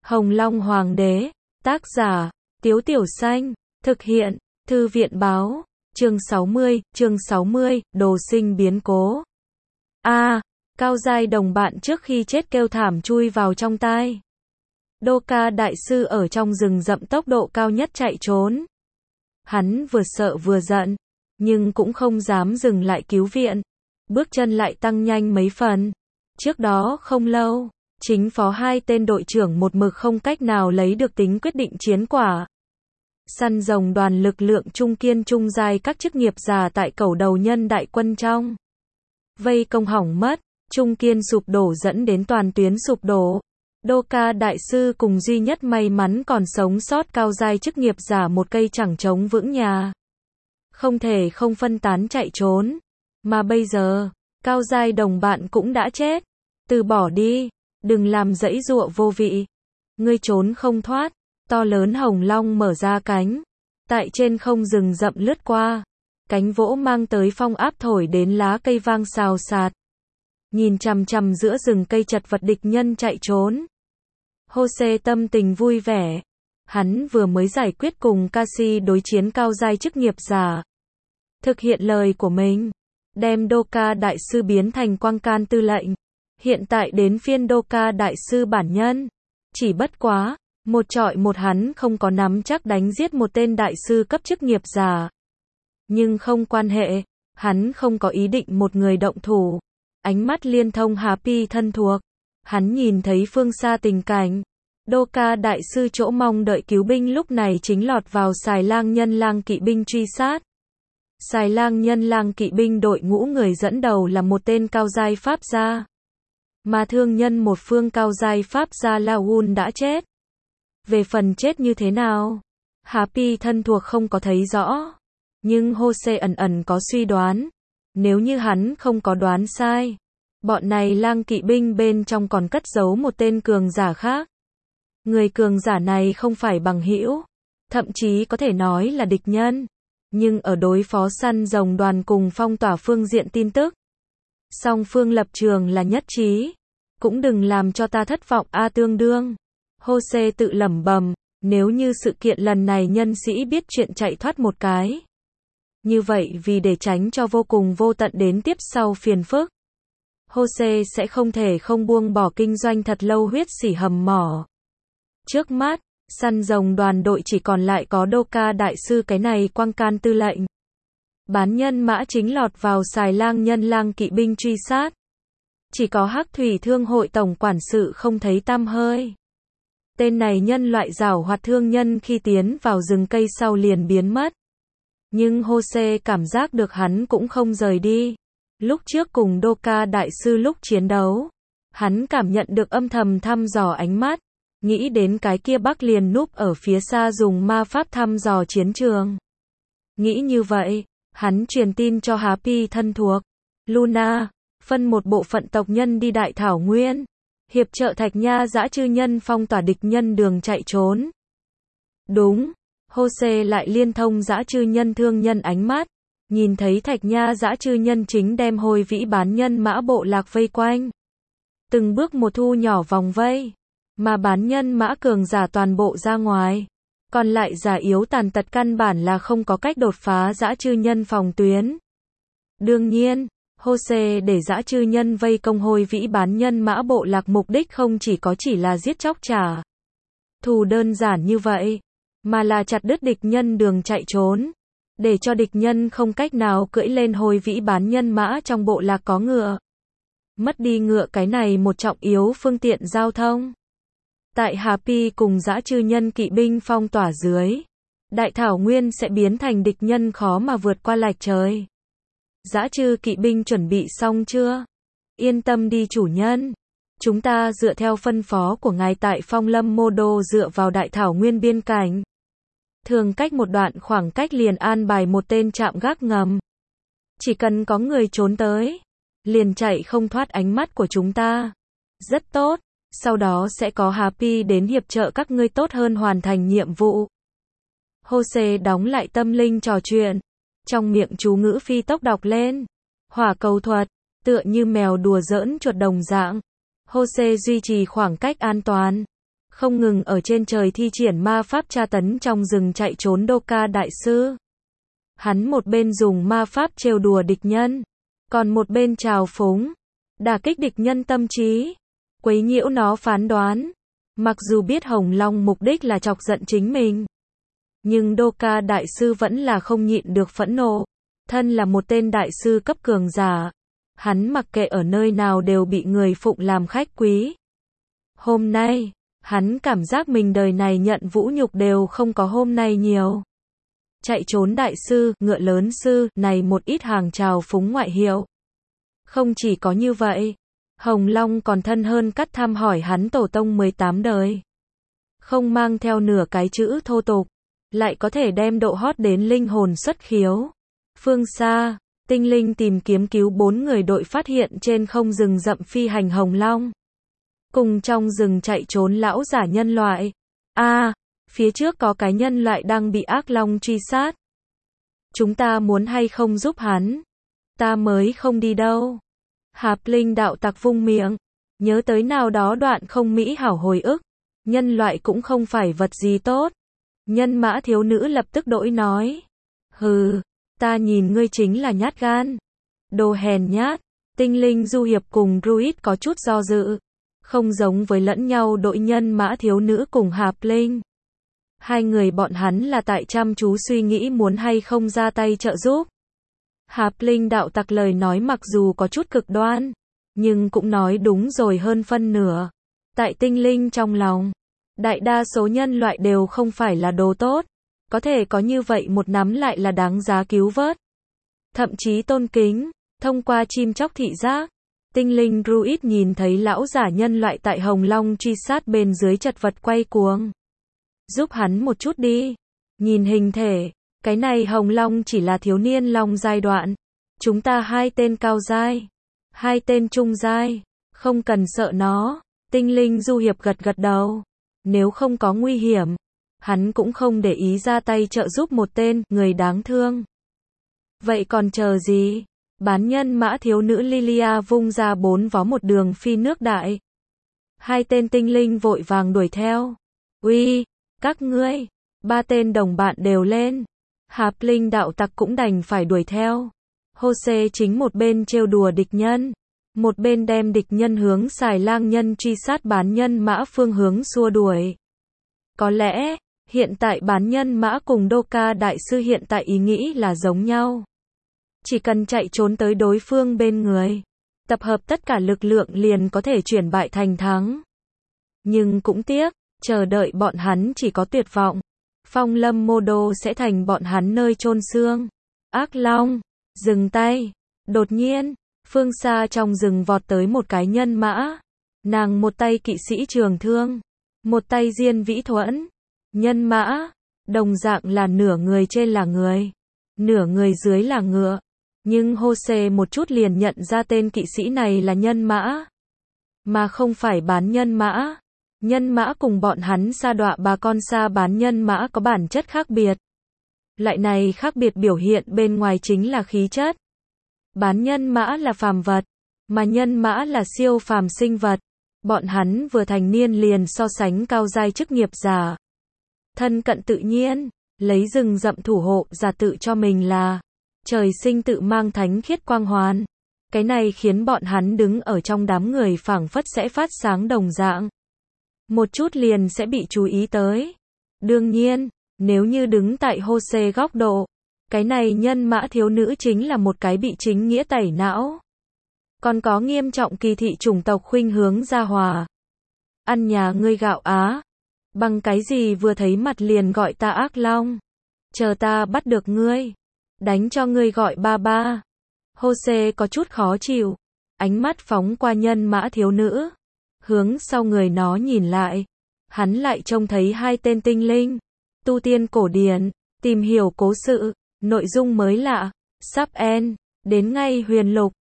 Hồng Long Hoàng đế, tác giả, Tiếu Tiểu Xanh, thực hiện, Thư viện báo, chương 60, đồ sinh biến cố. Cao giai đồng bạn trước khi chết kêu thảm chui vào trong tai. Đô Ca đại sư ở trong rừng rậm tốc độ cao nhất chạy trốn. Hắn vừa sợ vừa giận, nhưng cũng không dám dừng lại cứu viện. Bước chân lại tăng nhanh mấy phần. Trước đó không lâu, chính phó hai tên đội trưởng một mực không cách nào lấy được tính quyết định chiến quả. Săn rồng đoàn lực lượng trung kiên trung giai các chức nghiệp giả tại Cẩu Đầu Nhân đại quân trong vây công hỏng mất, trung kiên sụp đổ dẫn đến toàn tuyến sụp đổ. Đô Ca đại sư cùng duy nhất may mắn còn sống sót cao giai chức nghiệp giả một cây chẳng chống vững nhà. Không thể không phân tán chạy trốn. Mà bây giờ, cao giai đồng bạn cũng đã chết. Từ bỏ đi, đừng làm giãy giụa vô vị. Ngươi trốn không thoát. To lớn hồng long mở ra cánh. Tại trên không rừng rậm lướt qua. Cánh vỗ mang tới phong áp thổi đến lá cây vang xào xạc. Nhìn chằm chằm giữa rừng cây chật vật địch nhân chạy trốn. Jose tâm tình vui vẻ. Hắn vừa mới giải quyết cùng Cassie đối chiến cao giai chức nghiệp giả. Thực hiện lời của mình. Đem Đô Ca đại sư biến thành Quang Can tư lệnh. Hiện tại đến phiên Đô Ca đại sư bản nhân. Chỉ bất quá, một trọi một hắn không có nắm chắc đánh giết một tên đại sư cấp chức nghiệp giả. Nhưng không quan hệ, hắn không có ý định một người động thủ. Ánh mắt liên thông Happy thân thuộc. Hắn nhìn thấy phương xa tình cảnh. Đô Ca đại sư chỗ mong đợi cứu binh lúc này chính lọt vào Xài Lang Nhân Lang kỵ binh truy sát. Xài Lang Nhân Lang kỵ binh đội ngũ người dẫn đầu là một tên cao giai pháp gia. Mà thương nhân một phương cao giai pháp gia Laun đã chết. Về phần chết như thế nào? Happy thân thuộc không có thấy rõ. Nhưng Jose ẩn ẩn có suy đoán. Nếu như hắn không có đoán sai. Bọn này lang kỵ binh bên trong còn cất giấu một tên cường giả khác. Người cường giả này không phải bằng hữu. Thậm chí có thể nói là địch nhân. Nhưng ở đối phó săn rồng đoàn cùng phong tỏa phương diện tin tức. Song phương lập trường là nhất trí. Cũng đừng làm cho ta thất vọng tương đương. Jose tự lẩm bẩm, nếu như sự kiện lần này nhân sĩ biết chuyện chạy thoát một cái. Như vậy vì để tránh cho vô cùng vô tận đến tiếp sau phiền phức. Jose sẽ không thể không buông bỏ kinh doanh thật lâu huyết sỉ hầm mỏ. Trước mắt, săn rồng đoàn đội chỉ còn lại có Đô Ca đại sư cái này Quang Can tư lệnh. Bán nhân mã chính lọt vào Xài Lang Nhân Lang kỵ binh truy sát. Chỉ có Hắc Thủy Thương hội tổng quản sự không thấy tăm hơi. Tên này nhân loại giảo hoạt thương nhân khi tiến vào rừng cây sau liền biến mất. Nhưng Jose cảm giác được hắn cũng không rời đi. Lúc trước cùng Đô Ca đại sư lúc chiến đấu, hắn cảm nhận được âm thầm thăm dò ánh mắt. Nghĩ đến cái kia Bắc liền núp ở phía xa dùng ma pháp thăm dò chiến trường. Nghĩ như vậy, hắn truyền tin cho Happy thân thuộc. Luna, phân một bộ phận tộc nhân đi Đại Thảo Nguyên. Hiệp trợ Thạch Nha dã chư nhân phong tỏa địch nhân đường chạy trốn. Đúng, Jose lại liên thông dã chư nhân thương nhân ánh mắt. Nhìn thấy Thạch Nha dã chư nhân chính đem Hồi Vĩ bán nhân mã bộ lạc vây quanh. Từng bước một thu nhỏ vòng vây. Mà bán nhân mã cường giả toàn bộ ra ngoài. Còn lại giả yếu tàn tật căn bản là không có cách đột phá dã chư nhân phòng tuyến. Đương nhiên, Jose để dã chư nhân vây công Hồi Vĩ bán nhân mã bộ lạc mục đích không chỉ là giết chóc trả thù đơn giản như vậy, mà là chặt đứt địch nhân đường chạy trốn, để cho địch nhân không cách nào cưỡi lên Hồi Vĩ bán nhân mã trong bộ lạc có ngựa. Mất đi ngựa cái này một trọng yếu phương tiện giao thông. Tại Happy cùng dã chư nhân kỵ binh phong tỏa dưới, Đại Thảo Nguyên sẽ biến thành địch nhân khó mà vượt qua lạch trời. Dã chư kỵ binh chuẩn bị xong chưa? Yên tâm đi chủ nhân. Chúng ta dựa theo phân phó của ngài tại Phong Lâm Mô Đô dựa vào Đại Thảo Nguyên biên cảnh. Thường cách một đoạn khoảng cách liền an bài một tên trạm gác ngầm. Chỉ cần có người trốn tới, liền chạy không thoát ánh mắt của chúng ta. Rất tốt, sau đó sẽ có Happy đến hiệp trợ các ngươi tốt hơn hoàn thành nhiệm vụ. Jose đóng lại tâm linh trò chuyện. Trong miệng chú ngữ phi tốc đọc lên. Hỏa cầu thuật, tựa như mèo đùa giỡn chuột đồng dạng. Jose duy trì khoảng cách an toàn. không ngừng ở trên trời thi triển ma pháp tra tấn trong rừng chạy trốn Doka đại sư. Hắn một bên dùng ma pháp trêu đùa địch nhân, còn một bên trào phúng, đả kích địch nhân tâm trí, quấy nhiễu nó phán đoán. Mặc dù biết Hồng Long mục đích là chọc giận chính mình, nhưng Doka đại sư vẫn là không nhịn được phẫn nộ. Thân là một tên đại sư cấp cường giả, hắn mặc kệ ở nơi nào đều bị người phụng làm khách quý. Hôm nay, hắn cảm giác mình đời này nhận vũ nhục đều không có hôm nay nhiều. Chạy trốn đại sư, ngựa lớn sư, này một ít hàng trào phúng ngoại hiệu. Không chỉ có như vậy, Hồng Long còn thân hơn cắt thăm hỏi hắn tổ tông 18 đời. Không mang theo nửa cái chữ thô tục, lại có thể đem độ hot đến linh hồn xuất khiếu. Phương xa, tinh linh tìm kiếm cứu 4 người đội phát hiện trên không rừng rậm phi hành Hồng Long. Cùng trong rừng chạy trốn lão giả nhân loại. Phía trước có cái nhân loại đang bị ác long truy sát. Chúng ta muốn hay không giúp hắn? Ta mới không đi đâu. Hạp Linh đạo tặc vung miệng, nhớ tới nào đó đoạn không mỹ hảo hồi ức. Nhân loại cũng không phải vật gì tốt. Nhân mã thiếu nữ lập tức đổi nói. Hừ, ta nhìn ngươi chính là nhát gan. Đồ hèn nhát. Tinh linh du hiệp cùng druid có chút do dự. Không giống với lẫn nhau đội nhân mã thiếu nữ cùng Hạp Linh. Hai người bọn hắn là tại chăm chú suy nghĩ muốn hay không ra tay trợ giúp. Hạp Linh đạo tặc lời nói mặc dù có chút cực đoan, nhưng cũng nói đúng rồi hơn phân nửa. Tại tinh linh trong lòng, đại đa số nhân loại đều không phải là đồ tốt. Có thể có như vậy một nắm lại là đáng giá cứu vớt. Thậm chí tôn kính, thông qua chim chóc thị giác. Tinh linh druid nhìn thấy lão giả nhân loại tại Hồng Long truy sát bên dưới chật vật quay cuồng. Giúp hắn một chút đi. Nhìn hình thể, cái này Hồng Long chỉ là thiếu niên long giai đoạn. Chúng ta 2 tên cao giai, 2 tên trung giai, không cần sợ nó. Tinh linh du hiệp gật gật đầu. Nếu không có nguy hiểm, hắn cũng không để ý ra tay trợ giúp một tên người đáng thương. Vậy còn chờ gì? Bán nhân mã thiếu nữ Lilia vung ra 4 vó một đường phi nước đại. 2 tên tinh linh vội vàng đuổi theo. Uy, các ngươi, 3 tên đồng bạn đều lên. Hạp Linh đạo tặc cũng đành phải đuổi theo. Jose chính một bên trêu đùa địch nhân, một bên đem địch nhân hướng xài lang nhân truy sát bán nhân mã phương hướng xua đuổi. Có lẽ, hiện tại bán nhân mã cùng Doka đại sư hiện tại ý nghĩ là giống nhau. Chỉ cần chạy trốn tới đối phương bên người, tập hợp tất cả lực lượng liền có thể chuyển bại thành thắng. Nhưng cũng tiếc, chờ đợi bọn hắn chỉ có tuyệt vọng. Phong lâm mô đô sẽ thành bọn hắn nơi chôn xương. Ác long, dừng tay. Đột nhiên, phương xa trong rừng vọt tới một cái nhân mã. Nàng một tay kỵ sĩ trường thương, một tay diên vĩ thuẫn. Nhân mã, đồng dạng là nửa người trên là người, nửa người dưới là ngựa. Nhưng Jose một chút liền nhận ra tên kỵ sĩ này là nhân mã, mà không phải bán nhân mã. Nhân mã cùng bọn hắn sa đọa bà con sa bán nhân mã có bản chất khác biệt. Loại này khác biệt biểu hiện bên ngoài chính là khí chất. Bán nhân mã là phàm vật, mà nhân mã là siêu phàm sinh vật. Bọn hắn vừa thành niên liền so sánh cao giai chức nghiệp giả. Thân cận tự nhiên, lấy rừng rậm thủ hộ giả tự cho mình là trời sinh tự mang thánh khiết quang hoàn. Cái này khiến bọn hắn đứng ở trong đám người phảng phất sẽ phát sáng đồng dạng. Một chút liền sẽ bị chú ý tới. Đương nhiên, nếu như đứng tại Jose góc độ, cái này nhân mã thiếu nữ chính là một cái bị chính nghĩa tẩy não. Còn có nghiêm trọng kỳ thị chủng tộc khuynh hướng gia hòa. Ăn nhà ngươi gạo Á. Bằng cái gì vừa thấy mặt liền gọi ta ác long. Chờ ta bắt được ngươi. Đánh cho ngươi gọi ba ba. Jose có chút khó chịu. Ánh mắt phóng qua nhân mã thiếu nữ. Hướng sau người nó nhìn lại. Hắn lại trông thấy 2 tên tinh linh. Tu tiên cổ điển. Tìm hiểu cố sự. Nội dung mới lạ. Sub N. Đến ngay huyền lục.